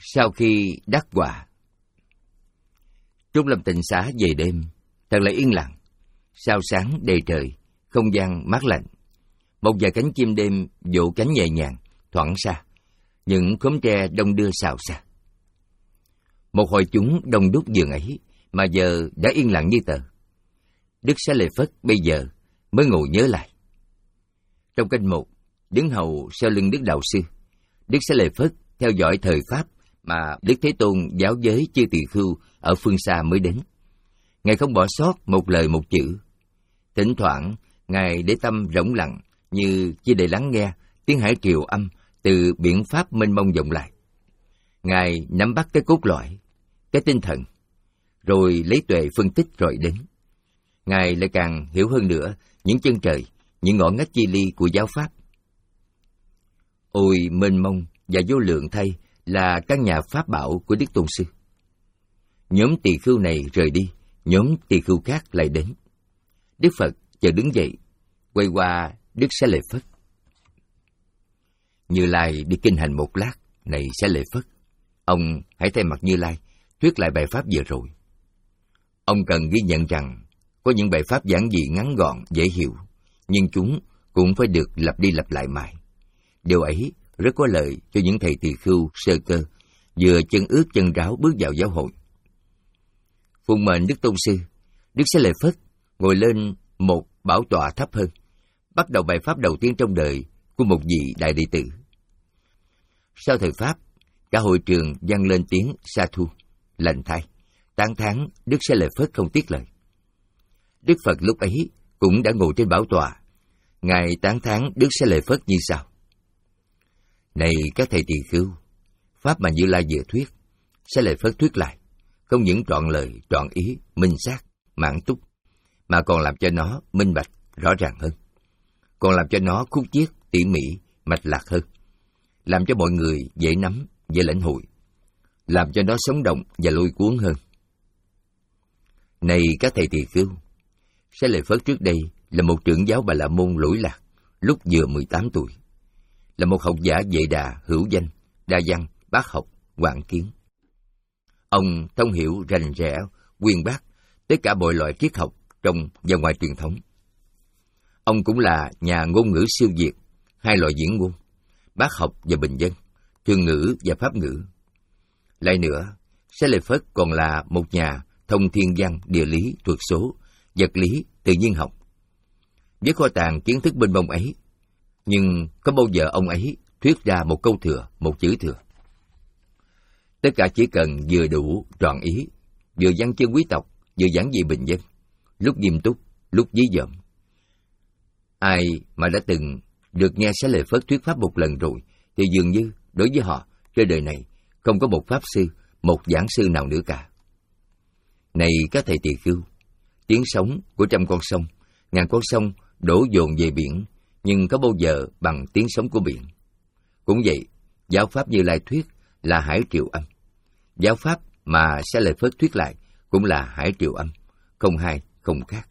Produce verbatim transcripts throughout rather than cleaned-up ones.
Sau khi đắc quả. Trúc Lâm Tịnh Xá về đêm, thật là yên lặng. Sao sáng đầy trời, không gian mát lạnh. Một vài cánh chim đêm vỗ cánh nhẹ nhàng, thoảng xa. Những khóm tre đông đưa xào xa. Một hội chúng đông đúc giường ấy, mà giờ đã yên lặng như tờ. Đức Xá Lợi Phất bây giờ mới ngồi nhớ lại. Trong canh một, đứng hầu sau lưng Đức Đạo Sư, Đức Xá Lợi Phất theo dõi thời pháp mà Đức Thế Tôn giáo giới chư tỳ khưu ở phương xa mới đến. Ngài không bỏ sót một lời một chữ. Thỉnh thoảng, Ngài để tâm rỗng lặng như chỉ để lắng nghe tiếng hải triều âm từ biển pháp mênh mông vọng lại. Ngài nắm bắt cái cốt lõi, cái tinh thần, rồi lấy tuệ phân tích rồi đến. Ngài lại càng hiểu hơn nữa những chân trời, những ngõ ngách chi ly của giáo pháp. Ôi mênh mông và vô lượng thay là các nhà pháp bảo của Đức Tôn Sư. Nhóm tỳ khưu này rời đi, nhóm tỳ khưu khác lại đến. Đức Phật chợt đứng dậy, quay qua Đức Xá Lợi Phất. Như Lai đi kinh hành một lát, này Xá Lợi Phất, ông hãy thay mặt Như Lai thuyết lại bài pháp vừa rồi. Ông cần ghi nhận rằng có những bài pháp giản dị ngắn gọn, dễ hiểu, nhưng chúng cũng phải được lặp đi lặp lại mãi. Điều ấy rất có lợi cho những thầy tỳ khưu sơ cơ, vừa chân ướt chân ráo bước vào giáo hội. Phụng mệnh Đức Tôn Sư, Đức Xá Lợi Phất ngồi lên một bảo tọa thấp hơn, bắt đầu bài pháp đầu tiên trong đời của một vị đại đệ tử. Sau thời pháp, cả hội trường vang lên tiếng sa thu, lành thay, tán thán Đức Xá Lợi Phất không tiếc lời. Đức Phật lúc ấy cũng đã ngồi trên bảo tọa. Ngài tán thán Đức Xá Lợi Phất như sau: Này các thầy tỳ khưu, pháp mà Như Lai vừa thuyết, Xá Lợi Phất thuyết lại, không những trọn lời, trọn ý, minh xác, mãn túc, mà còn làm cho nó minh bạch, rõ ràng hơn, còn làm cho nó khúc chiết, tỉ mỉ, mạch lạc hơn, làm cho mọi người dễ nắm, dễ lãnh hội, làm cho nó sống động và lôi cuốn hơn. Này các thầy tỳ khưu, Xá Lợi Phất trước đây là một trưởng giáo Bà La Môn lỗi lạc, lúc vừa mười tám tuổi, là một học giả vệ đà hữu danh, đa văn, bác học, quảng kiến. Ông thông hiểu rành rẽ, uyên bác tất cả mọi loại triết học trong và ngoài truyền thống. Ông cũng là nhà ngôn ngữ siêu việt, hai loại diễn ngôn, bác học và bình dân, thường ngữ và pháp ngữ. Lại nữa, Xá Lợi Phất còn là một nhà thông thiên văn, địa lý, thuật số, vật lý, tự nhiên học. Với kho tàng kiến thức bên bông ấy, nhưng có bao giờ ông ấy thuyết ra một câu thừa, một chữ thừa? Tất cả chỉ cần vừa đủ, trọn ý, vừa văn chương quý tộc, vừa giản dị bình dân, lúc nghiêm túc, lúc dí dỏm. Ai mà đã từng được nghe Xá Lợi Phất thuyết pháp một lần rồi, thì dường như đối với họ, trên đời này không có một pháp sư, một giảng sư nào nữa cả. Này các thầy tỳ khưu, tiếng sóng của trăm con sông, ngàn con sông đổ dồn về biển, nhưng có bao giờ bằng tiếng sóng của biển. Cũng vậy, giáo pháp Như Lai thuyết là hải triều âm. Giáo pháp mà Xá Lợi Phất thuyết lại cũng là hải triều âm, không hai, không khác.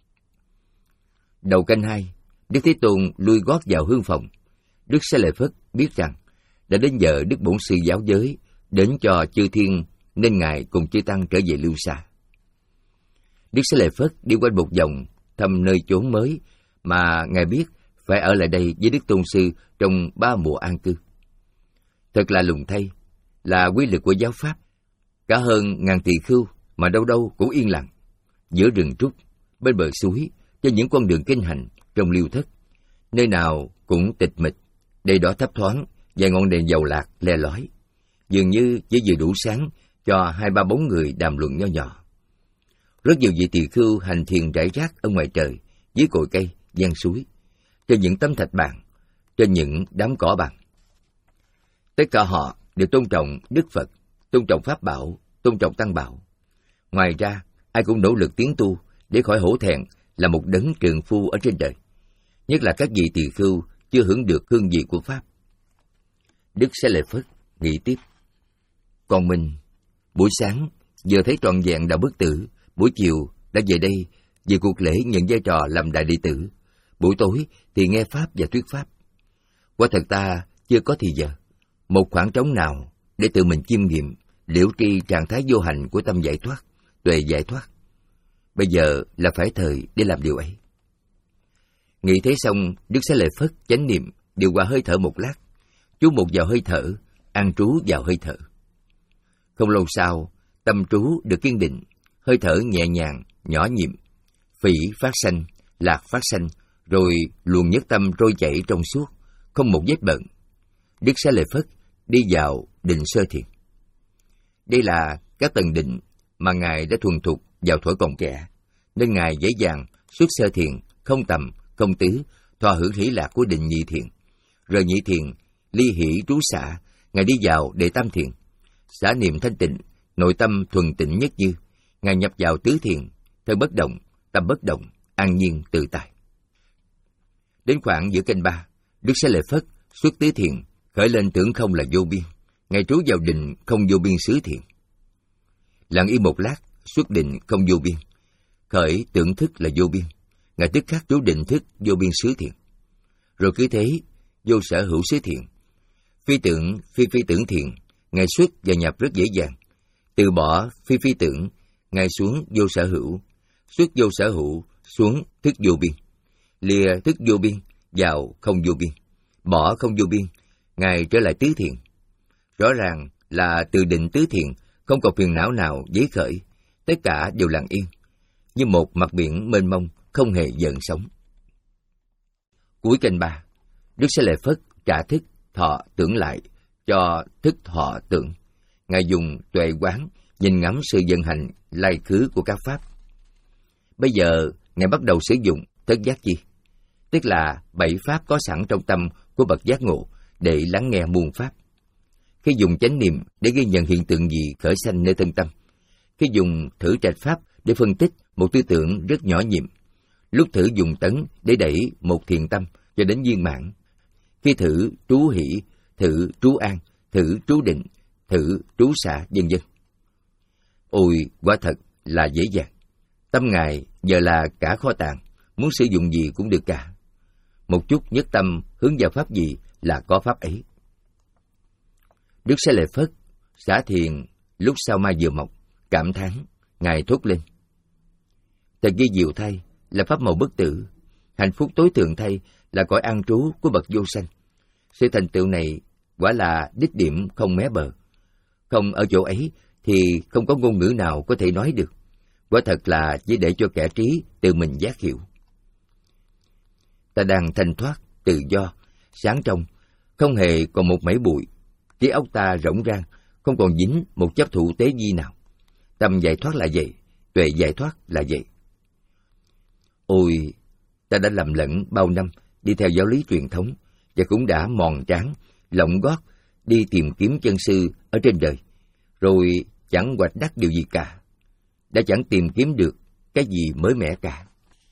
Đầu canh hai, Đức Thế Tôn lui gót vào hương phòng. Đức Xá Lợi Phất biết rằng đã đến giờ Đức Bổn Sư giáo giới đến cho chư thiên, nên Ngài cùng chư tăng trở về lưu xa. Đức Xá Lợi Phất đi quanh một vòng thăm nơi chốn mới mà Ngài biết phải ở lại đây với Đức Tôn Sư trong ba mùa an cư. Thật là lùng thay, là quy lực của giáo pháp. Cả hơn ngàn tỳ khưu mà đâu đâu cũng yên lặng, giữa rừng trúc, bên bờ suối, trên những con đường kinh hành, trong liêu thất, nơi nào cũng tịch mịch, đầy đỏ thấp thoáng, vài ngọn đèn dầu lạc le lói, dường như chỉ vừa đủ sáng cho hai ba bóng người đàm luận nho nhỏ. Rất nhiều vị tỳ khưu hành thiền rải rác ở ngoài trời, dưới cội cây, gian suối, trên những tấm thạch bàn, trên những đám cỏ bằng. Tất cả họ đều tôn trọng Đức Phật, tôn trọng Pháp Bảo, tôn trọng Tăng Bảo. Ngoài ra, ai cũng nỗ lực tiến tu để khỏi hổ thẹn là một đấng trường phu ở trên đời, nhất là các vị tỳ khưu chưa hưởng được hương vị của Pháp. Đức Xá Lợi Phất nghĩ tiếp: Còn mình, buổi sáng vừa thấy trọn vẹn đạo bất tử, buổi chiều đã về đây về cuộc lễ nhận vai trò làm đại đệ tử, buổi tối thì nghe Pháp và thuyết Pháp. Quả thật ta chưa có thì giờ, một khoảng trống nào để tự mình chiêm nghiệm, liễu tri trạng thái vô hành của tâm giải thoát, tuệ giải thoát. Bây giờ là phải thời để làm điều ấy. Nghĩ thế xong, Đức Xá Lợi Phất chánh niệm điều hòa hơi thở một lát, chú mục vào hơi thở, an trú vào hơi thở. Không lâu sau, tâm trú được kiên định, hơi thở nhẹ nhàng, nhỏ nhiệm, phỉ phát sanh, lạc phát sanh, rồi luồng nhất tâm trôi chảy trong suốt, không một vết bận. Đức Xá Lợi Phất đi vào định sơ thiền. Đây là các tầng định mà Ngài đã thuần thục vào thuở còn trẻ, nên Ngài dễ dàng xuất sơ thiền, không tầm, không tứ, thọ hưởng hỷ lạc của định nhị thiền. Rồi nhị thiền, ly hỷ trú xả, Ngài đi vào đệ tam thiền, xả niệm thanh tịnh, nội tâm thuần tịnh nhất như. Ngài nhập vào tứ thiền, thân bất động, tâm bất động, an nhiên tự tại. Đến khoảng giữa canh ba, Đức Xá Lợi Phất xuất tứ thiền, khởi lên tưởng không là vô biên. Ngài trú vào định không vô biên xứ thiền. Lặng yên một lát, xuất định không vô biên, khởi tưởng thức là vô biên. Ngài tức khắc trú định thức vô biên xứ thiền. Rồi cứ thế, vô sở hữu xứ thiền. Phi tưởng, phi phi tưởng thiền, Ngài xuất và nhập rất dễ dàng. Từ bỏ phi phi tưởng, Ngài xuống vô sở hữu, xuất vô sở hữu, xuống thức vô biên. Lìa thức vô biên, vào không vô biên. Bỏ không vô biên, Ngài trở lại tứ thiền. Rõ ràng là từ định tứ thiền, không còn phiền não nào dấy khởi, tất cả đều lặng yên, như một mặt biển mênh mông, không hề gợn sóng. Cuối canh ba, Đức Xá Lợi Phất trả thức thọ tưởng lại cho thức thọ tưởng. Ngài dùng tuệ quán nhìn ngắm sự vận hành lai khứ của các pháp. Bây giờ Ngài bắt đầu sử dụng thất giác chi, tức là bảy pháp có sẵn trong tâm của bậc giác ngộ để lắng nghe muôn pháp. Khi dùng chánh niệm để ghi nhận hiện tượng gì khởi sanh nơi thân tâm, khi dùng thử trạch pháp để phân tích một tư tưởng rất nhỏ nhiệm, lúc thử dùng tấn để đẩy một thiền tâm cho đến viên mãn, khi thử trú hỷ, thử trú an, thử trú định, thử trú xả, vân vân. Ôi, quả thật là dễ dàng. Tâm Ngài giờ là cả kho tàng, muốn sử dụng gì cũng được cả. Một chút nhất tâm hướng vào pháp gì là có pháp ấy. Đức Xá Lợi Phất xả thiền lúc sao mai vừa mọc, cảm thán, Ngài thốt lên: thật ghi diệu thay, là pháp màu bất tử. Hạnh phúc tối thượng thay là cõi an trú của bậc vô sanh. Sự thành tựu này quả là đích điểm không mé bờ. Không ở chỗ ấy thì không có ngôn ngữ nào có thể nói được. Quả thật là chỉ để cho kẻ trí tự mình giác hiểu. Ta đang thanh thoát, tự do, sáng trong, không hề còn một mảy bụi. Trí óc ta rỗng rang, không còn dính một chấp thủ tế di nào. Tâm giải thoát là vậy, tuệ giải thoát là vậy. Ôi, ta đã lầm lẫn bao năm đi theo giáo lý truyền thống, và cũng đã mòn trán, lọng gót đi tìm kiếm chân sư ở trên đời, rồi chẳng hoạch đắc điều gì cả, đã chẳng tìm kiếm được cái gì mới mẻ cả.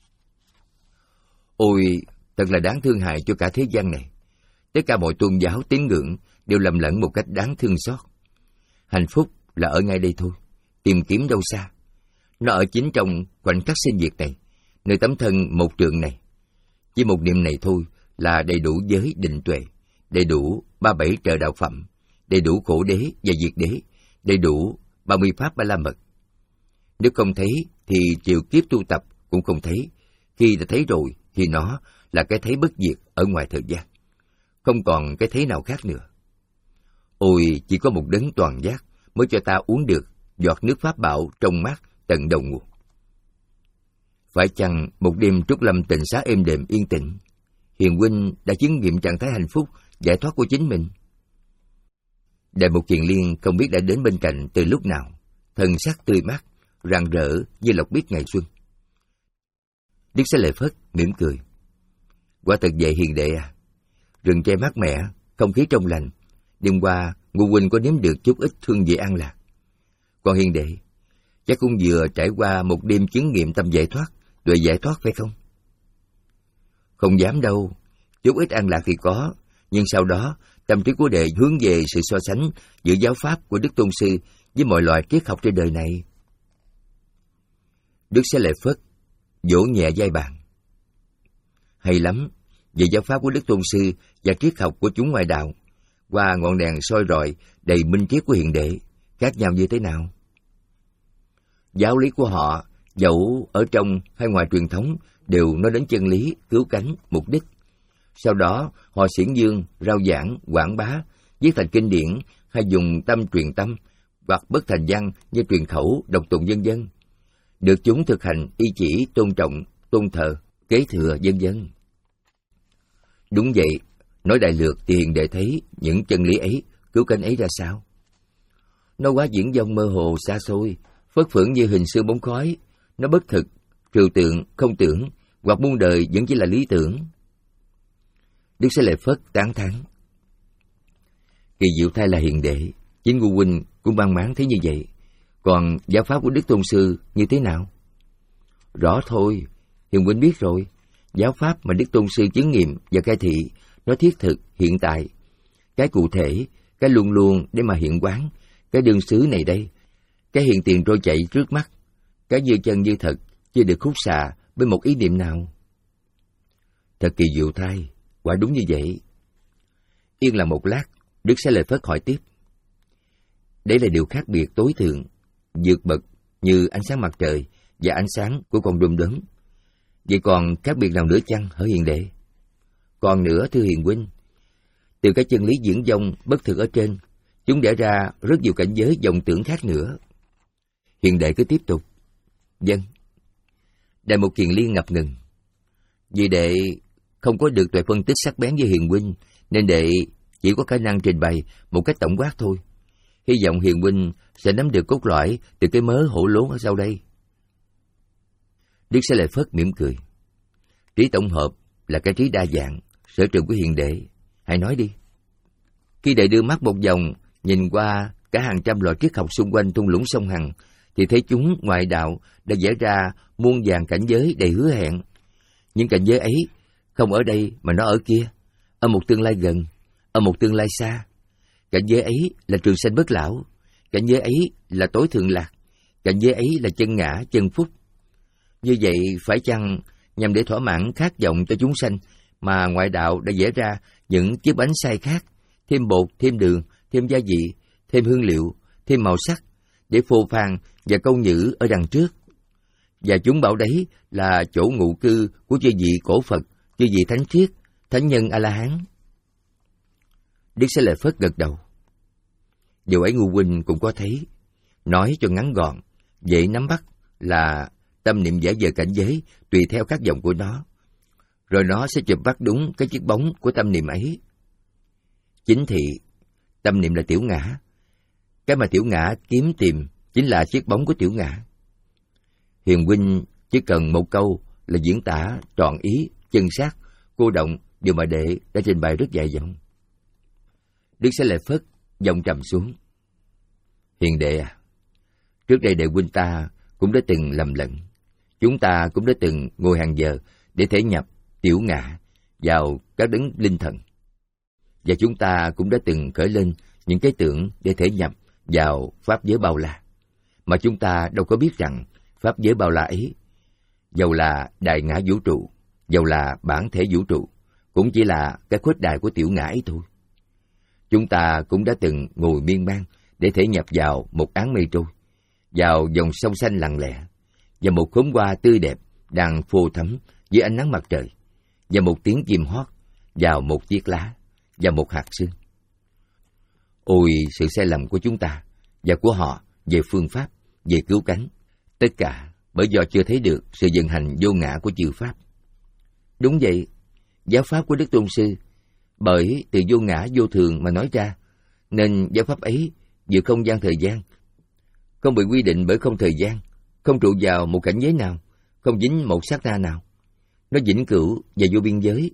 Ôi, thật là đáng thương hại cho cả thế gian này. Tất cả mọi tôn giáo tín ngưỡng đều lầm lẫn một cách đáng thương xót. Hạnh phúc là ở ngay đây thôi, tìm kiếm đâu xa. Nó ở chính trong khoảnh khắc sinh diệt này, nơi tấm thân một trượng này. Chỉ một niệm này thôi là đầy đủ giới định tuệ, đầy đủ ba bảy trợ đạo phẩm, đầy đủ khổ đế và diệt đế, đầy đủ ba mươi pháp ba la mật. Nếu không thấy thì chịu kiếp tu tập cũng không thấy. Khi đã thấy rồi thì nó là cái thấy bất diệt ở ngoài thời gian, không còn cái thấy nào khác nữa. Ôi, chỉ có một đấng toàn giác mới cho ta uống được giọt nước pháp bảo trong mát tận đầu nguồn. Phải chăng một đêm trúc lâm tịnh xá êm đềm yên tĩnh, Hiền huynh đã chứng nghiệm trạng thái hạnh phúc giải thoát của chính mình? Đại Mục Kiền Liên không biết đã đến bên cạnh từ lúc nào, thần sắc tươi mát, rạng rỡ như lộc biếc ngày xuân. Đức Xá Lợi Phất mỉm cười: quả thật vậy hiền đệ à. Rừng tre mát mẻ, không khí trong lành, đêm qua Ngô huynh có nếm được chút ít hương vị an lạc. Còn hiền đệ chắc cũng vừa trải qua một đêm chứng nghiệm tâm giải thoát, tuệ giải thoát phải không? Không dám đâu, chút ít an lạc thì có, nhưng sau đó tâm trí của đệ hướng về sự so sánh giữa giáo pháp của Đức Tôn Sư với mọi loại triết học trên đời này. Đức Xá Lợi Phất vỗ nhẹ vai bàn: hay lắm, về giáo pháp của Đức Tôn Sư và triết học của chúng ngoại đạo, qua ngọn đèn soi rọi đầy minh triết của hiền đệ, khác nhau như thế nào? Giáo lý của họ, dẫu ở trong hay ngoài truyền thống, đều nói đến chân lý, cứu cánh, mục đích. Sau đó, họ xiển dương, rao giảng, quảng bá, viết thành kinh điển hay dùng tâm truyền tâm, hoặc bất thành văn như truyền khẩu, độc tụng vân vân, được chúng thực hành y chỉ, tôn trọng, tôn thờ, kế thừa vân vân. Đúng vậy, nói đại lược thì hiền đệ thấy những chân lý ấy, cứu cánh ấy ra sao? Nó quá diễn dông mơ hồ xa xôi, phất phưởng như hình sương bóng khói, nó bất thực, trừu tượng, không tưởng, hoặc muôn đời vẫn chỉ là lý tưởng. Đức Xá Lợi Phất tán thán. Kỳ diệu thay là hiền đệ, chính Ngô huynh cũng mang máng thấy như vậy. Còn giáo pháp của Đức Tôn Sư như thế nào? Rõ thôi, hiền huynh biết rồi. Giáo pháp mà Đức Tôn Sư chứng nghiệm và khai thị, nó thiết thực, hiện tại. Cái cụ thể, cái luôn luôn để mà hiện quán, cái đương xứ này đây, cái hiện tiền trôi chảy trước mắt, cái như chân như thật, chưa được khúc xạ với một ý niệm nào. Thật kỳ diệu thay, quả đúng như vậy. Yên là một lát, Đức Xá Lợi Phất hỏi tiếp. Đấy là điều khác biệt tối thượng, vượt bậc như ánh sáng mặt trời và ánh sáng của con đom đóm. Vậy còn khác biệt nào nữa chăng hỡi hiền đệ? Còn nữa thưa hiền huynh, từ cái chân lý diễn dông bất thực ở trên, chúng đẻ ra rất nhiều cảnh giới vọng tưởng khác nữa. Hiền đệ cứ tiếp tục. Vâng. Đại Mục Kiền Liên ngập ngừng. Vì đệ không có được tuệ phân tích sắc bén như hiền huynh, nên đệ chỉ có khả năng trình bày một cách tổng quát thôi. Hy vọng hiền huynh sẽ nắm được cốt lõi từ cái mớ hổ lốn ở sau đây. Đức Xá Lợi Phất mỉm cười. Trí tổng hợp là cái trí đa dạng, sở trường của hiền đệ. Hãy nói đi. Khi đệ đưa mắt một vòng, nhìn qua cả hàng trăm loại triết học xung quanh thung lũng sông Hằng, thì thấy chúng ngoại đạo đã vẽ ra muôn vàn cảnh giới đầy hứa hẹn. Những cảnh giới ấy không ở đây mà nó ở kia, ở một tương lai gần, ở một tương lai xa. Cảnh giới ấy là trường sanh bất lão, cảnh giới ấy là tối thượng lạc, cảnh giới ấy là chân ngã, chân phúc. Như vậy phải chăng nhằm để thỏa mãn khát vọng cho chúng sanh mà ngoại đạo đã vẽ ra những chiếc bánh sai khác, thêm bột, thêm đường, thêm gia vị, thêm hương liệu, thêm màu sắc, để phô phan và câu nhữ ở đằng trước. Và chúng bảo đấy là chỗ ngụ cư của chư vị cổ Phật, chư vị thánh triết, thánh nhân A-la-hán. Đức Xá Lợi Phất gật đầu. Điều ấy Ngô huynh cũng có thấy. Nói cho ngắn gọn, dễ nắm bắt là tâm niệm giả vờ cảnh giới tùy theo các vọng của nó, rồi nó sẽ chụp bắt đúng cái chiếc bóng của tâm niệm ấy. Chính thị, tâm niệm là tiểu ngã. Cái mà tiểu ngã kiếm tìm chính là chiếc bóng của tiểu ngã. Hiền huynh chỉ cần một câu là diễn tả trọn ý, chân xác, cô động điều mà đệ đã trình bày rất dài dòng. Đức Xá Lợi Phất giọng trầm xuống. Hiền đệ à, trước đây đệ huynh ta cũng đã từng lầm lẫn. Chúng ta cũng đã từng ngồi hàng giờ để thể nhập tiểu ngã vào các đấng linh thần. Và chúng ta cũng đã từng khởi lên những cái tưởng để thể nhập vào pháp giới bao la. Mà chúng ta đâu có biết rằng pháp giới bao la ấy, dầu là đại ngã vũ trụ, dầu là bản thể vũ trụ, cũng chỉ là cái khuếch đại của tiểu ngã ấy thôi. Chúng ta cũng đã từng ngồi miên man để thể nhập vào một áng mây trôi, vào dòng sông xanh lặng lẽ, và một khóm hoa tươi đẹp đang phô thắm dưới ánh nắng mặt trời, và một tiếng chim hót vào một chiếc lá, và một hạt sương. Ôi sự sai lầm của chúng ta và của họ về phương pháp, về cứu cánh, tất cả bởi do chưa thấy được sự vận hành vô ngã của chư pháp. Đúng vậy, giáo pháp của Đức Tôn Sư bởi từ vô ngã vô thường mà nói ra, nên giáo pháp ấy vượt không gian thời gian, không bị quy định bởi không thời gian, không trụ vào một cảnh giới nào, không dính một sát na nào. Nó vĩnh cửu và vô biên giới.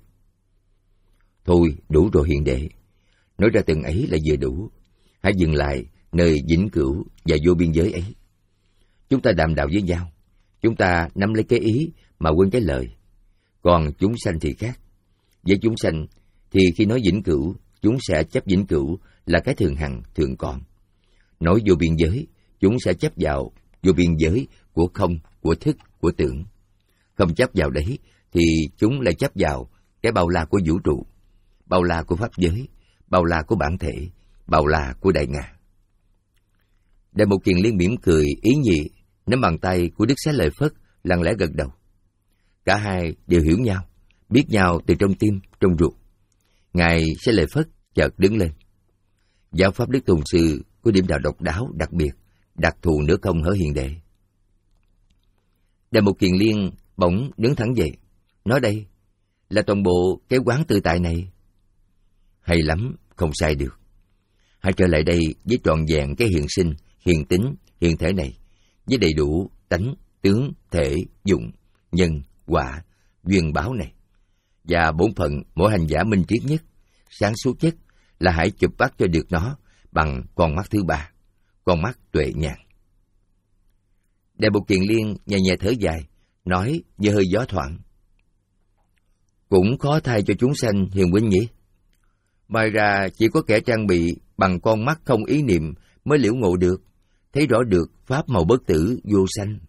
Thôi, đủ rồi hiền đệ. Nói ra từng ấy là vừa đủ. Hãy dừng lại nơi vĩnh cửu và vô biên giới ấy. Chúng ta đàm đạo với nhau. Chúng ta nắm lấy cái ý mà quên cái lời. Còn chúng sanh thì khác. Với chúng sanh thì khi nói vĩnh cửu, chúng sẽ chấp vĩnh cửu là cái thường hằng, thường còn. Nói vô biên giới, chúng sẽ chấp vào vô biên giới của không, của thức, của tưởng. Không chấp vào đấy thì chúng lại chấp vào cái bao la của vũ trụ, bao la của pháp giới, bao la của bản thể, bao la của đại ngã. Đại Mục Kiền Liên mỉm cười ý nhị, nắm bàn tay của Đức Xá Lợi Phất, lặng lẽ gật đầu. Cả hai đều hiểu nhau, biết nhau từ trong tim, trong ruột. Ngài Xá Lợi Phất chợt đứng lên. Giáo pháp Đức Tôn Sư có điểm nào độc đáo, đặc biệt, đặc thù nữa không hỡi hiền đệ? Đại Mục Kiền Liên bỗng đứng thẳng dậy, nói đây là toàn bộ cái quán tự tại này. Hay lắm, không sai được. Hãy trở lại đây với trọn vẹn cái hiện sinh, hiện tính, hiện thể này, với đầy đủ tánh, tướng, thể, dụng, nhân, quả, duyên báo này. Và bổn phận mỗi hành giả minh triết nhất, sáng suốt nhất là hãy chụp bắt cho được nó bằng con mắt thứ ba, con mắt tuệ nhãn. Đại Mục Kiền Liên nhẹ nhẹ thở dài, nói như hơi gió thoảng. Cũng khó thay cho chúng sanh hiền huynh nhỉ? Ngoài ra chỉ có kẻ trang bị bằng con mắt không ý niệm mới liễu ngộ được, thấy rõ được pháp màu bất tử vô sanh.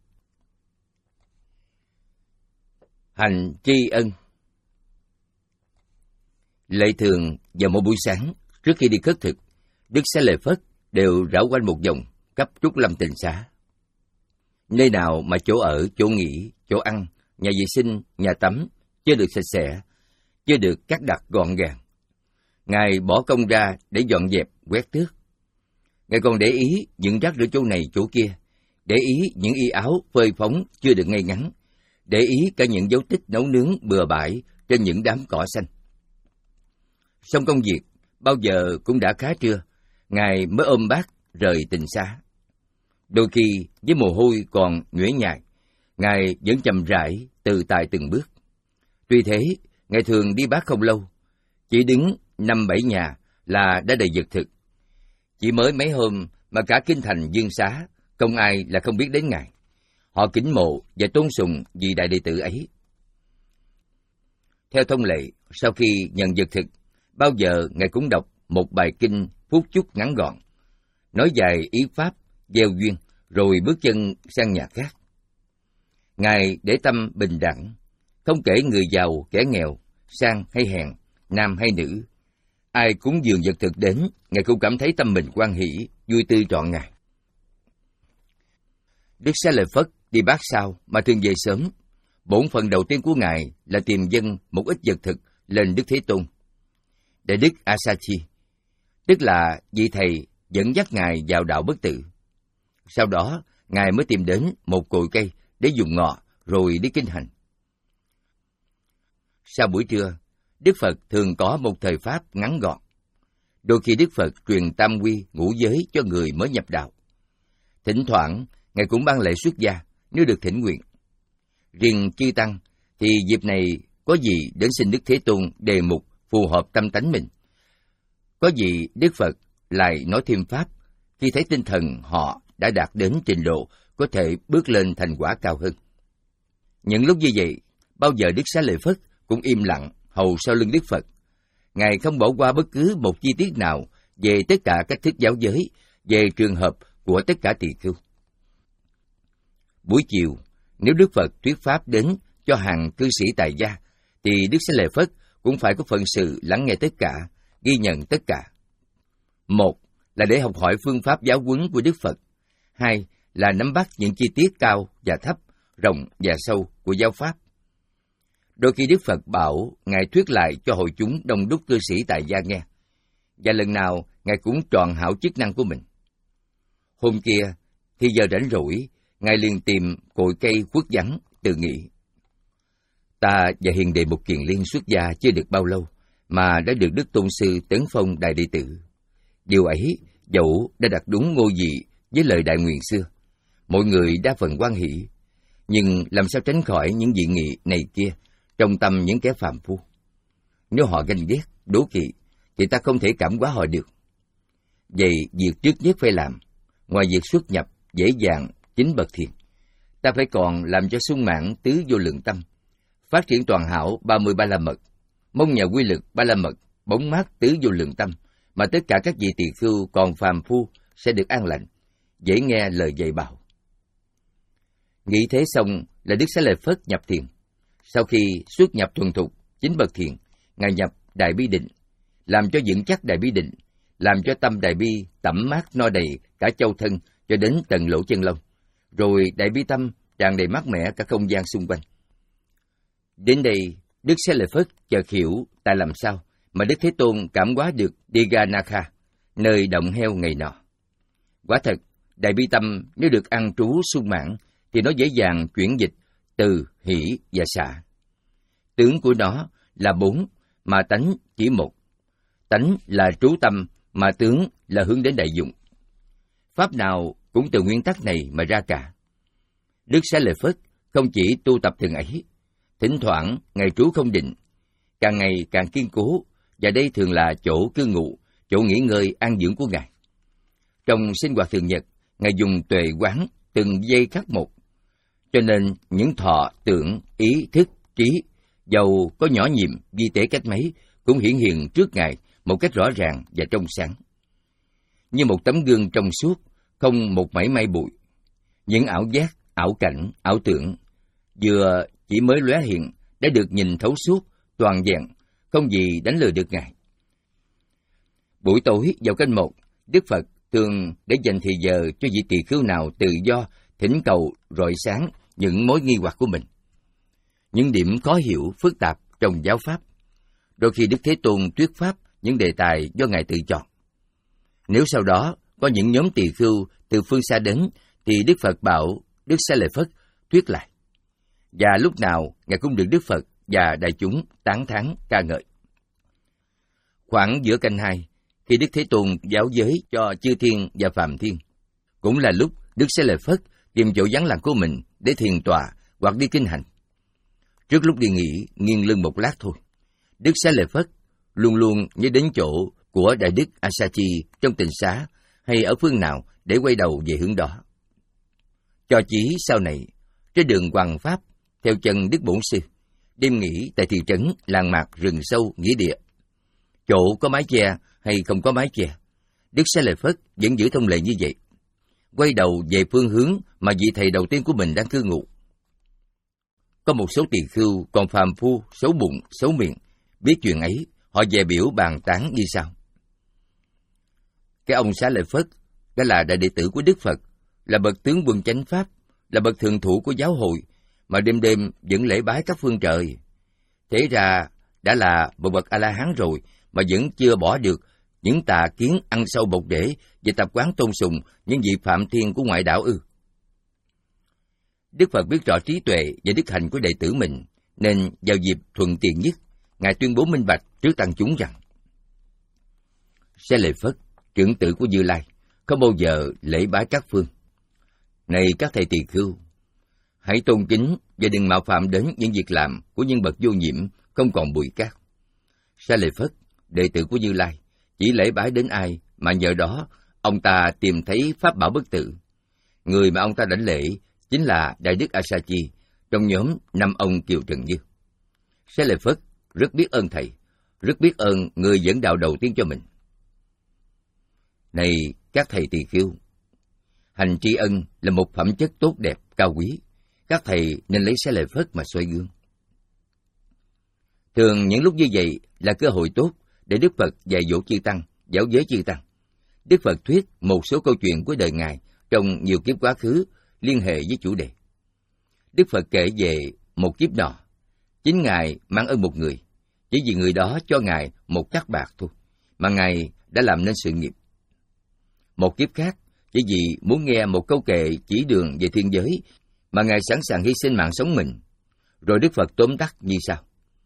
Hành tri ân. Lệ thường vào mỗi buổi sáng, trước khi đi khất thực, Đức Xá Lợi Phất đều rảo quanh một vòng cấp Trúc Lâm Tịnh Xá. Nơi nào mà chỗ ở, chỗ nghỉ, chỗ ăn, nhà vệ sinh, nhà tắm chưa được sạch sẽ, chưa được cắt đặt gọn gàng, Ngài bỏ công ra để dọn dẹp, quét tước. Ngài còn để ý những rác rưởi chỗ này chỗ kia, để ý những y áo phơi phóng chưa được ngay ngắn, để ý cả những dấu tích nấu nướng bừa bãi trên những đám cỏ xanh. Xong công việc, bao giờ cũng đã khá trưa, Ngài mới ôm bát rời tịnh xá. Đôi khi với mồ hôi còn nhuễ nhại, Ngài vẫn chậm rãi từ tại từng bước. Tuy thế, Ngài thường đi bát không lâu, chỉ đứng năm bảy nhà là đã đầy vật thực. Chỉ mới mấy hôm mà cả kinh thành Dương Xá, không ai là không biết đến Ngài. Họ kính mộ và tôn sùng vị đại đệ tử ấy. Theo thông lệ, sau khi nhận vật thực, bao giờ Ngài cũng đọc một bài kinh phút chúc ngắn gọn, nói dài ý pháp, gieo duyên, rồi bước chân sang nhà khác. Ngài để tâm bình đẳng, không kể người giàu, kẻ nghèo, sang hay hèn, nam hay nữ. Ai cúng dường vật thực đến, Ngài cũng cảm thấy tâm mình hoan hỷ, vui tươi trọn ngày. Đức Xá Lợi Phất đi bát sau mà thường về sớm. Bổn phận đầu tiên của Ngài là tìm dâng một ít vật thực lên Đức Thế Tôn. Đại Đức Asachi, tức là vị thầy dẫn dắt Ngài vào đạo bất tử. Sau đó, Ngài mới tìm đến một cội cây để dùng ngọ, rồi đi kinh hành. Sau buổi trưa, Đức Phật thường có một thời pháp ngắn gọn. Đôi khi Đức Phật truyền tam quy ngũ giới cho người mới nhập đạo. Thỉnh thoảng, Ngài cũng ban lễ xuất gia nếu được thỉnh nguyện. Riêng chư tăng thì dịp này có gì đến xin Đức Thế Tôn đề mục phù hợp tâm tánh mình. Có gì Đức Phật lại nói thêm pháp khi thấy tinh thần họ đã đạt đến trình độ có thể bước lên thành quả cao hơn. Những lúc như vậy, bao giờ Đức Xá Lợi Phất cũng im lặng hầu sau lưng Đức Phật. Ngài không bỏ qua bất cứ một chi tiết nào về tất cả các thức giáo giới, về trường hợp của tất cả tỳ khưu. Buổi chiều, nếu Đức Phật thuyết pháp đến cho hàng cư sĩ tại gia, thì Đức Xá Lợi Phất cũng phải có phận sự lắng nghe tất cả, ghi nhận tất cả. Một là để học hỏi phương pháp giáo huấn của Đức Phật. Hai là nắm bắt những chi tiết cao và thấp, rộng và sâu của giáo pháp. Đôi khi Đức Phật bảo Ngài thuyết lại cho hội chúng đông đúc cư sĩ tại gia nghe, và lần nào Ngài cũng tròn hảo chức năng của mình. Hôm kia, thì giờ rảnh rỗi, Ngài liền tìm cội cây khuất vắng, tự nghĩ. Ta và hiền đệ Mục Kiền Liên xuất gia chưa được bao lâu, mà đã được Đức Tôn Sư tấn phong đại đệ tử. Điều ấy, dẫu đã đặt đúng ngôi vị với lời đại nguyện xưa, mọi người đa phần hoan hỷ, nhưng làm sao tránh khỏi những dị nghị này kia trong tâm những kẻ phàm phu. Nếu họ ganh ghét, đố kỵ, thì ta không thể cảm hóa họ được. Vậy việc trước nhất phải làm, ngoài việc xuất nhập dễ dàng chính bậc thiền, ta phải còn làm cho sung mãn tứ vô lượng tâm, phát triển toàn hảo ba mươi ba la mật, mong nhờ quy lực ba la mật, bóng mát tứ vô lượng tâm, mà tất cả các vị tỳ khưu còn phàm phu sẽ được an lành, dễ nghe lời dạy bảo. Nghĩ thế xong là Đức Xá Lợi Phất nhập thiền. Sau khi xuất nhập thuần thục chính bậc thiền, Ngài nhập đại bi định, làm cho vững chắc đại bi định, làm cho tâm đại bi tẩm mát no đầy cả châu thân cho đến tận lỗ chân lông, rồi đại bi tâm tràn đầy mát mẻ cả không gian xung quanh. Đến đây, Đức Xá Lợi Phất chợt hiểu tại làm sao mà Đức Thế Tôn cảm hóa được Diganakha, nơi động heo ngày nọ. Quả thật, đại bi tâm nếu được ăn trú sung mãn thì nó dễ dàng chuyển dịch từ hỷ và xả. Tướng của nó là bốn, mà tánh chỉ một. Tánh là trú tâm, mà tướng là hướng đến đại dụng. Pháp nào cũng từ nguyên tắc này mà ra cả. Đức Xá Lợi Phất không chỉ tu tập thường ấy, thỉnh thoảng ngày trú không định, càng ngày càng kiên cố, và đây thường là chỗ cư ngụ, chỗ nghỉ ngơi an dưỡng của Ngài. Trong sinh hoạt thường nhật, Ngài dùng tuệ quán từng giây khắc một, cho nên những thọ, tưởng, ý, thức, trí, dầu có nhỏ nhiệm, vi tế cách mấy, cũng hiển hiện trước Ngài một cách rõ ràng và trong sáng. Như một tấm gương trong suốt, không một mảy may bụi. Những ảo giác, ảo cảnh, ảo tưởng, vừa chỉ mới lóe hiện, đã được nhìn thấu suốt, toàn vẹn, không gì đánh lừa được Ngài. Buổi tối vào canh một, Đức Phật thường để dành thì giờ cho vị tỳ khưu nào tự do thỉnh cầu rọi sáng những mối nghi hoặc của mình, những điểm khó hiểu, phức tạp trong giáo pháp. Đôi khi Đức Thế Tôn thuyết pháp những đề tài do Ngài tự chọn. Nếu sau đó có những nhóm tỳ khưu từ phương xa đến, thì Đức Phật bảo Đức Xá Lợi Phất thuyết lại. Và lúc nào Ngài cũng được Đức Phật và đại chúng tán thán ca ngợi. Khoảng giữa canh hai, khi Đức Thế Tôn giáo giới cho chư thiên và phàm thiên, cũng là lúc Đức Xá Lợi Phất tìm chỗ vắng lặng của mình để thiền tọa hoặc đi kinh hành. Trước lúc đi nghỉ, nghiêng lưng một lát thôi, Đức Xá Lợi Phất luôn luôn nhớ đến chỗ của Đại Đức Asachi trong tịnh xá hay ở phương nào để quay đầu về hướng đó. Cho chí sau này, trên đường Hoằng Pháp, theo chân Đức Bổn Sư, đêm nghỉ tại thị trấn làng mạc rừng sâu nghĩa địa. Chỗ có mái che hay không có mái che, Đức Xá Lợi Phất vẫn giữ thông lệ như vậy, quay đầu về phương hướng mà vị thầy đầu tiên của mình đang cư ngụ. Có một số tỳ khưu còn phàm phu, xấu bụng, xấu miệng, biết chuyện ấy, họ về biểu bàn tán như sau. Cái ông Xá Lợi Phất đã là đại đệ tử của Đức Phật, là bậc tướng quân chánh pháp, là bậc thường thủ của giáo hội, mà đêm đêm vẫn lễ bái các phương trời. Thế ra đã là một bậc A-la-hán rồi mà vẫn chưa bỏ được những tà kiến ăn sâu bột rễ về tập quán tôn sùng những vị phạm thiên của ngoại đạo ư? Đức Phật biết rõ trí tuệ và đức hạnh của đệ tử mình, nên vào dịp thuận tiện nhất, Ngài tuyên bố minh bạch trước tăng chúng rằng: Xá Lợi Phất, trưởng tử của Như Lai, không bao giờ lễ bái các phương. Này các thầy tỳ khưu, hãy tôn kính và đừng mạo phạm đến những việc làm của nhân bậc vô nhiễm, không còn bụi cát. Xá Lợi Phất, đệ tử của Như Lai, chỉ lễ bái đến ai mà nhờ đó ông ta tìm thấy pháp bảo bất tử. Người mà ông ta đảnh lễ chính là Đại Đức Asachi trong nhóm năm ông Kiều Trần Như. Xá Lợi Phất rất biết ơn thầy, rất biết ơn người dẫn đạo đầu tiên cho mình. Này các thầy tỳ khưu, hành tri ân là một phẩm chất tốt đẹp, cao quý. Các thầy nên lấy Xá Lợi Phất mà soi gương. Thường những lúc như vậy là cơ hội tốt để Đức Phật dạy dỗ chư tăng, giáo giới chư tăng. Đức Phật thuyết một số câu chuyện của đời Ngài trong nhiều kiếp quá khứ liên hệ với chủ đề. Đức Phật kể về một kiếp nọ, chính Ngài mang ơn một người, chỉ vì người đó cho Ngài một cát bạc thôi, mà Ngài đã làm nên sự nghiệp. Một kiếp khác, chỉ vì muốn nghe một câu kệ chỉ đường về thiên giới, mà Ngài sẵn sàng hy sinh mạng sống mình. Rồi Đức Phật tóm tắt như sau.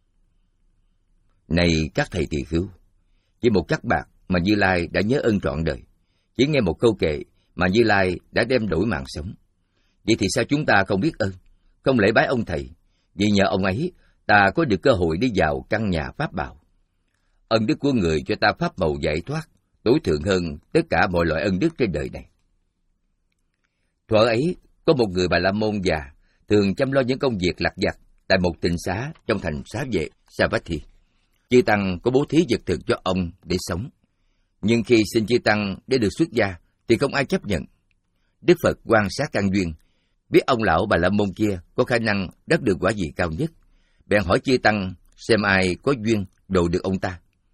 Này các thầy tỳ khưu, chỉ một cát bạc mà Như Lai đã nhớ ơn trọn đời, chỉ nghe một câu kệ mà Như Lai đã đem đổi mạng sống. Vậy thì sao chúng ta không biết ơn, không lễ bái ông thầy? Vì nhờ ông ấy, ta có được cơ hội đi vào căn nhà pháp bảo. Ân đức của người cho ta pháp màu giải thoát, tối thượng hơn tất cả mọi loại ân đức trên đời này. Thuở ấy, có một người Bà La Môn già, thường chăm lo những công việc lặt vặt tại một tịnh xá trong thành Xá Vệ, Savatthi. Chư tăng có bố thí vật thực cho ông để sống. Nhưng khi xin chư tăng để được xuất gia, thì không ai chấp nhận. Đức Phật quan sát căn duyên, biết ông lão Bà La Môn kia có khả năng đắc được quả vị cao nhất, bèn hỏi chư tăng xem ai có duyên độ được ông ta.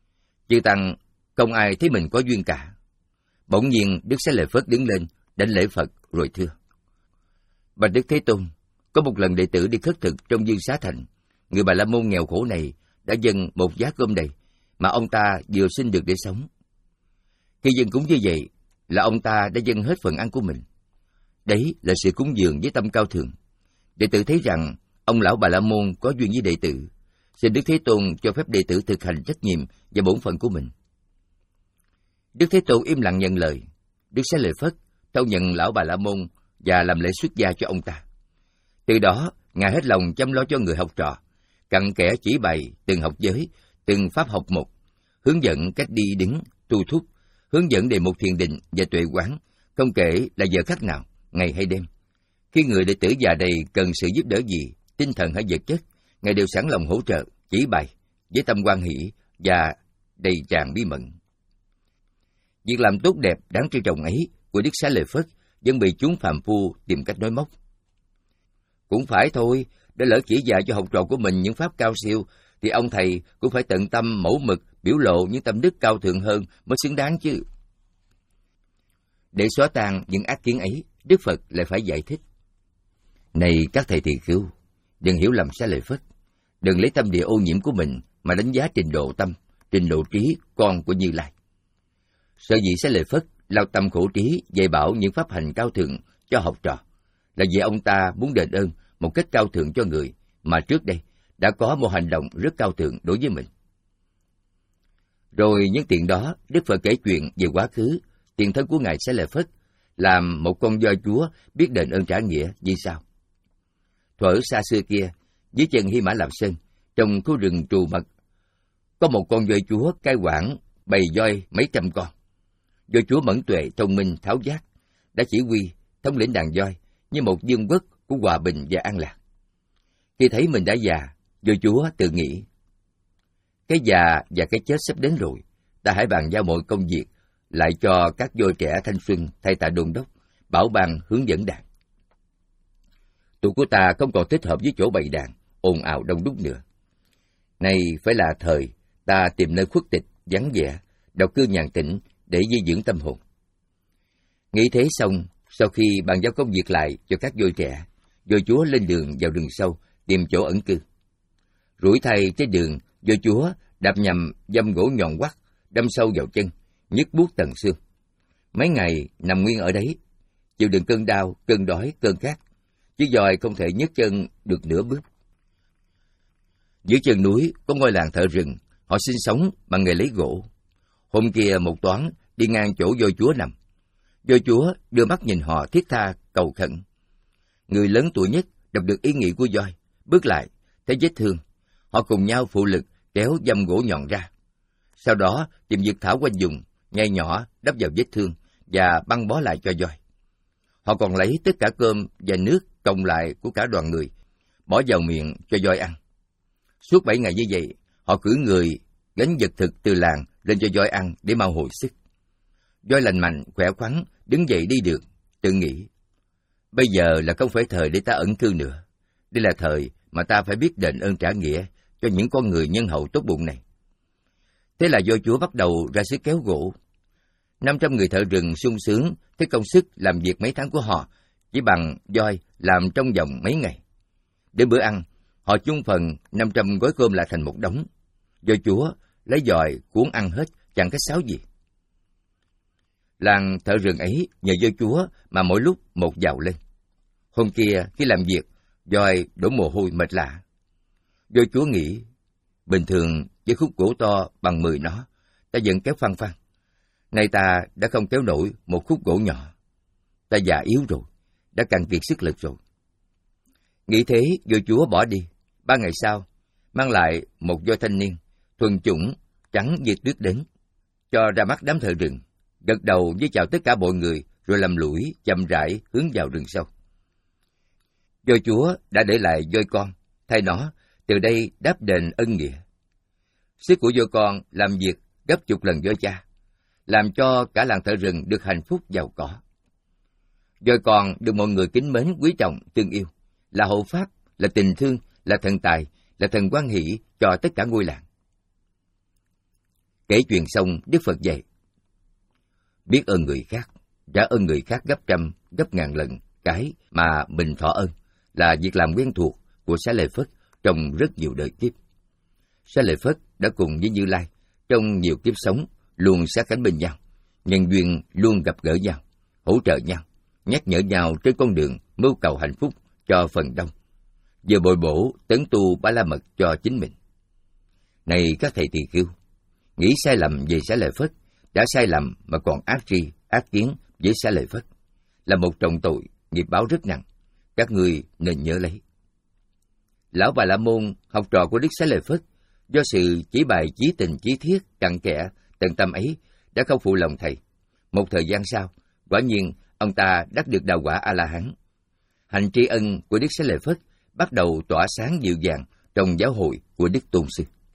Chư Tăng không ai thấy mình có duyên cả. Bỗng nhiên Đức Xá Lợi Phất đứng lên, đảnh lễ Phật rồi thưa: Bạch Đức Thế Tôn, có một lần đệ tử đi khất thực trong Dương Xá Thành. Người Bà La Môn nghèo khổ này đã dâng một giá cơm đầy mà ông ta vừa xin được để sống. Khi dâng cúng như vậy là ông ta đã dâng hết phần ăn của mình. Đấy là sự cúng dường với tâm cao thượng. Đệ tử thấy rằng ông lão Bà La Môn có duyên với đệ tử, xin Đức Thế Tôn cho phép đệ tử thực hành trách nhiệm và bổn phận của mình. Đức Thế Tôn im lặng nhận lời. Đức Xá Lợi Phất thâu nhận lão Bà La Môn và làm lễ xuất gia cho ông ta. Từ đó, Ngài hết lòng chăm lo cho người học trò, cặn kẽ chỉ bày từng học giới, từng pháp học một, hướng dẫn cách đi đứng, tu thúc, hướng dẫn đề mục thiền định và tuệ quán, không kể là giờ khắc nào, ngày hay đêm. Khi người đệ tử già đây cần sự giúp đỡ gì, tinh thần hay vật chất, Ngài đều sẵn lòng hỗ trợ, chỉ bày với tâm hoan hỷ và đầy tràn bí mật. Việc làm tốt đẹp đáng trân trọng ấy của Đức Xá Lợi Phất vẫn bị chúng phàm phu tìm cách nói móc. Cũng phải thôi, để lỡ chỉ dạy cho học trò của mình những pháp cao siêu, thì ông thầy cũng phải tận tâm mẫu mực biểu lộ những tâm đức cao thượng hơn mới xứng đáng chứ. Để xóa tan những ác kiến ấy, Đức Phật lại phải giải thích: Này các thầy tỳ khưu, đừng hiểu lầm Xá Lợi Phất, đừng lấy tâm địa ô nhiễm của mình mà đánh giá trình độ tâm, trình độ trí con của Như Lai. Sở dĩ Xá Lợi Phất lao tâm khổ trí dạy bảo những pháp hành cao thượng cho học trò là vì ông ta muốn đền ơn một cách cao thượng cho người mà trước đây đã có một hành động rất cao thượng đối với mình. Rồi những tiền đó, Đức Phật kể chuyện về quá khứ, tiền thân của Ngài Xá Lợi Phất làm một con voi chúa biết đền ơn trả nghĩa như sau. Thuở xa xưa kia, dưới chân Hy Mã Lạp Sơn, trong khu rừng trù mật, có một con voi chúa cai quản bầy voi mấy trăm con. Voi chúa mẫn tuệ, thông minh, tháo giác, đã chỉ huy thống lĩnh đàn voi như một vương quốc của hòa bình và an lạc. Khi thấy mình đã già, voi chúa tự nghĩ: cái già và cái chết sắp đến rồi, ta hãy bàn giao mọi công việc lại cho các voi trẻ thanh xuân thay ta đôn đốc, bảo ban hướng dẫn đàn. Tụi của ta không còn thích hợp với chỗ bày đàn, ồn ào đông đúc nữa. Này phải là thời ta tìm nơi khuất tịch, vắng vẻ, độc cư nhàn tĩnh để di dưỡng tâm hồn. Nghĩ thế xong, sau khi bàn giao công việc lại cho các voi trẻ, voi chúa lên đường vào rừng sâu tìm chỗ ẩn cư. Rủi thay trên đường, voi chúa đạp nhầm dâm gỗ nhọn quắt, đâm sâu vào chân, nhức buốt tận xương. Mấy ngày nằm nguyên ở đấy, chịu đựng cơn đau, cơn đói, cơn khát, chứ voi không thể nhấc chân được nửa bước. Dưới chân núi có ngôi làng thợ rừng, họ sinh sống bằng nghề lấy gỗ. Hôm kia một toán đi ngang chỗ voi chúa nằm. Voi chúa đưa mắt nhìn họ thiết tha cầu khẩn. Người lớn tuổi nhất đọc được ý nghĩ của voi, bước lại thấy vết thương, họ cùng nhau phụ lực kéo dăm gỗ nhọn ra. Sau đó tìm dược thảo quanh dùng, nhai nhỏ đắp vào vết thương và băng bó lại cho voi. Họ còn lấy tất cả cơm và nước cộng lại của cả đoàn người, bỏ vào miệng cho voi ăn. Suốt bảy ngày như vậy, họ cử người gánh vật thực từ làng lên cho voi ăn để mau hồi sức. Voi lành mạnh, khỏe khoắn, đứng dậy đi được, tự nghĩ: bây giờ là không phải thời để ta ẩn cư nữa. Đây là thời mà ta phải biết đền ơn trả nghĩa cho những con người nhân hậu tốt bụng này. Thế là voi chúa bắt đầu ra sức kéo gỗ. năm trăm người thợ rừng sung sướng thấy công sức làm việc mấy tháng của họ chỉ bằng voi làm trong vòng mấy ngày. Đến bữa ăn, họ chung phần năm trăm gói cơm lại thành một đống. Voi chúa lấy dòi cuốn ăn hết, chẳng cách sáo gì. Làng thợ rừng ấy nhờ voi chúa mà mỗi lúc một giàu lên. Hôm kia khi làm việc, voi đổ mồ hôi mệt lạ. Voi chúa nghĩ: bình thường với khúc gỗ to bằng mười nó, ta vẫn kéo phăng phăng. Nay ta đã không kéo nổi một khúc gỗ nhỏ. Ta già yếu rồi, đã cạn kiệt sức lực rồi. Nghĩ thế, voi chúa bỏ đi. Ba ngày sau, mang lại một voi thanh niên, thuần chủng, trắng như tuyết đến, cho ra mắt đám thợ rừng, gật đầu với chào tất cả mọi người, rồi lầm lũi chậm rãi hướng vào rừng sâu. Voi chúa đã để lại voi con, thay nó từ đây đáp đền ân nghĩa. Sức của voi con làm việc gấp chục lần voi cha, làm cho cả làng thợ rừng được hạnh phúc giàu có. Voi con được mọi người kính mến quý trọng thương yêu, là hộ pháp, là tình thương, là thần tài, là thần quan hỷ cho tất cả ngôi làng. Kể chuyện xong, Đức Phật dạy: biết ơn người khác, trả ơn người khác gấp trăm, gấp ngàn lần cái mà mình thọ ơn là việc làm quen thuộc của Xá Lợi Phất trong rất nhiều đời kiếp. Xá Lợi Phất đã cùng với Như Lai trong nhiều kiếp sống luôn sát cánh bên nhau, nhân duyên luôn gặp gỡ nhau, hỗ trợ nhau, nhắc nhở nhau trên con đường mưu cầu hạnh phúc cho phần đông, giờ bồi bổ tấn tu Ba La Mật cho chính mình. Này các thầy tỳ khưu, nghĩ sai lầm về Xá Lợi Phất, đã sai lầm mà còn ác tri, ác kiến với Xá Lợi Phất, là một trọng tội, nghiệp báo rất nặng, các ngươi nên nhớ lấy. Lão Bà La Môn, học trò của Đức Xá Lợi Phất, do sự chỉ bài chí tình chí thiết, cặn kẽ, tận tâm ấy, đã không phụ lòng thầy. Một thời gian sau, quả nhiên ông ta đắc được đạo quả A-la-hán. Hành tri ân của Đức Xá Lợi Phất bắt đầu tỏa sáng dịu dàng trong giáo hội của Đức Tôn Sư.